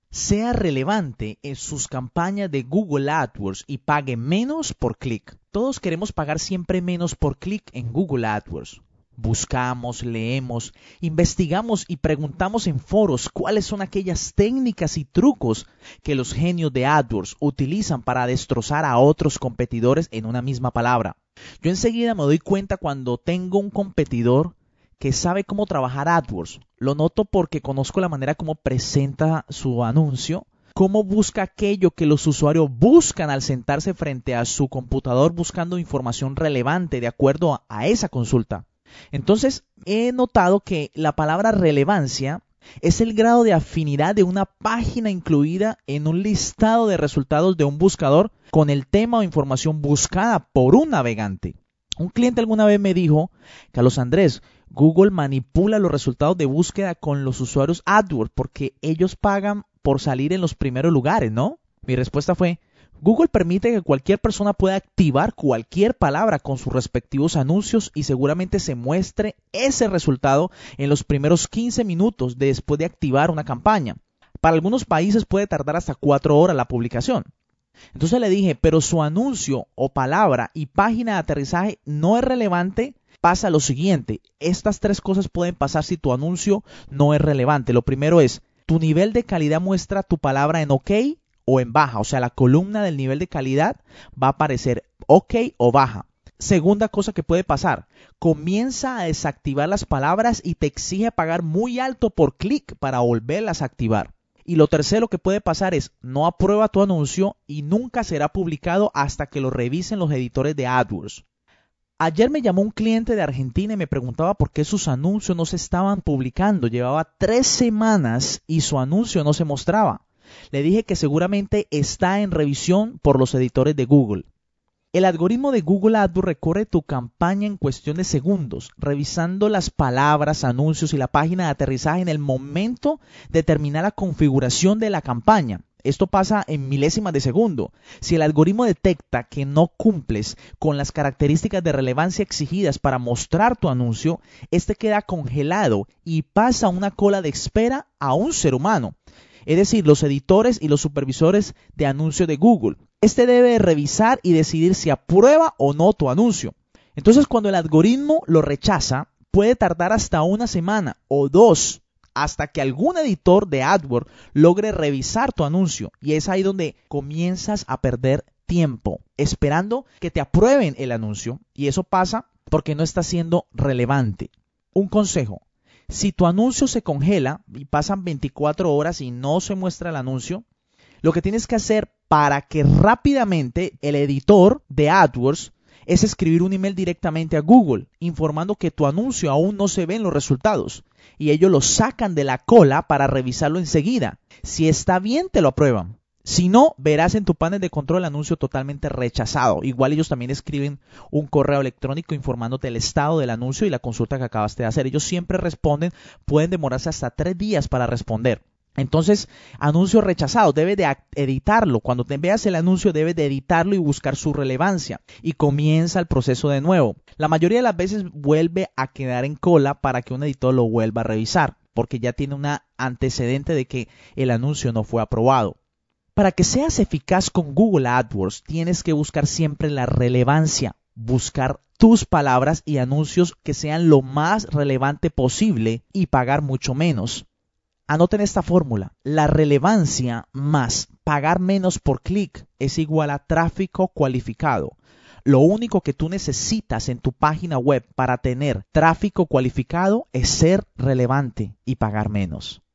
sea relevante en sus campañas de Google AdWords y pague menos por clic. Todos queremos pagar siempre menos por clic en Google AdWords. Buscamos, leemos, investigamos y preguntamos en foros cuáles son aquellas técnicas y trucos que los genios de AdWords utilizan para destrozar a otros competidores en una misma palabra. Yo enseguida me doy cuenta cuando tengo un competidor que sabe cómo trabajar AdWords. Lo noto porque conozco la manera como presenta su anuncio, cómo busca aquello que los usuarios buscan al sentarse frente a su computador buscando información relevante de acuerdo a esa consulta. Entonces, he notado que la palabra relevancia es el grado de afinidad de una página incluida en un listado de resultados de un buscador con el tema o información buscada por un navegante. Un cliente alguna vez me dijo, Carlos Andrés, Google manipula los resultados de búsqueda con los usuarios AdWords porque ellos pagan por salir en los primeros lugares, ¿no? Mi respuesta fue, Google permite que cualquier persona pueda activar cualquier palabra con sus respectivos anuncios y seguramente se muestre ese resultado en los primeros 15 minutos después de activar una campaña. Para algunos países puede tardar hasta 4 horas la publicación. Entonces le dije, pero su anuncio o palabra y página de aterrizaje no es relevante. Pasa lo siguiente, estas 3 cosas pueden pasar si tu anuncio no es relevante. Lo primero es, tu nivel de calidad muestra tu palabra en OK o en baja, o sea, la columna del nivel de calidad va a aparecer OK o baja. Segunda cosa que puede pasar, comienza a desactivar las palabras y te exige pagar muy alto por clic para volverlas a activar. Y lo tercero que puede pasar es, no aprueba tu anuncio y nunca será publicado hasta que lo revisen los editores de AdWords. Ayer me llamó un cliente de Argentina y me preguntaba por qué sus anuncios no se estaban publicando. Llevaba 3 semanas y su anuncio no se mostraba. Le dije que seguramente está en revisión por los editores de Google. El algoritmo de Google AdWords recorre tu campaña en cuestión de segundos, revisando las palabras, anuncios y la página de aterrizaje en el momento de terminar la configuración de la campaña. Esto pasa en milésimas de segundo. Si el algoritmo detecta que no cumples con las características de relevancia exigidas para mostrar tu anuncio, este queda congelado y pasa una cola de espera a un ser humano. Es decir, los editores y los supervisores de anuncios de Google. Este debe revisar y decidir si aprueba o no tu anuncio. Entonces, cuando el algoritmo lo rechaza, puede tardar hasta 1 semana o 2 hasta que algún editor de AdWords logre revisar tu anuncio. Y es ahí donde comienzas a perder tiempo, esperando que te aprueben el anuncio. Y eso pasa porque no está siendo relevante. Un consejo. Si tu anuncio se congela y pasan 24 horas y no se muestra el anuncio, lo que tienes que hacer para que rápidamente el editor de AdWords es escribir un email directamente a Google informando que tu anuncio aún no se ve en los resultados y ellos lo sacan de la cola para revisarlo enseguida. Si está bien, te lo aprueban. Si no, verás en tu panel de control el anuncio totalmente rechazado. Igual ellos también escriben un correo electrónico informándote el estado del anuncio y la consulta que acabaste de hacer. Ellos siempre responden, pueden demorarse hasta 3 días para responder. Entonces, anuncio rechazado, debes de editarlo. Cuando te veas el anuncio, debes de editarlo y buscar su relevancia. Y comienza el proceso de nuevo. La mayoría de las veces vuelve a quedar en cola para que un editor lo vuelva a revisar, porque ya tiene un antecedente de que el anuncio no fue aprobado. Para que seas eficaz con Google AdWords, tienes que buscar siempre la relevancia, buscar tus palabras y anuncios que sean lo más relevante posible y pagar mucho menos. Anoten esta fórmula, la relevancia más pagar menos por clic es igual a tráfico cualificado. Lo único que tú necesitas en tu página web para tener tráfico cualificado es ser relevante y pagar menos.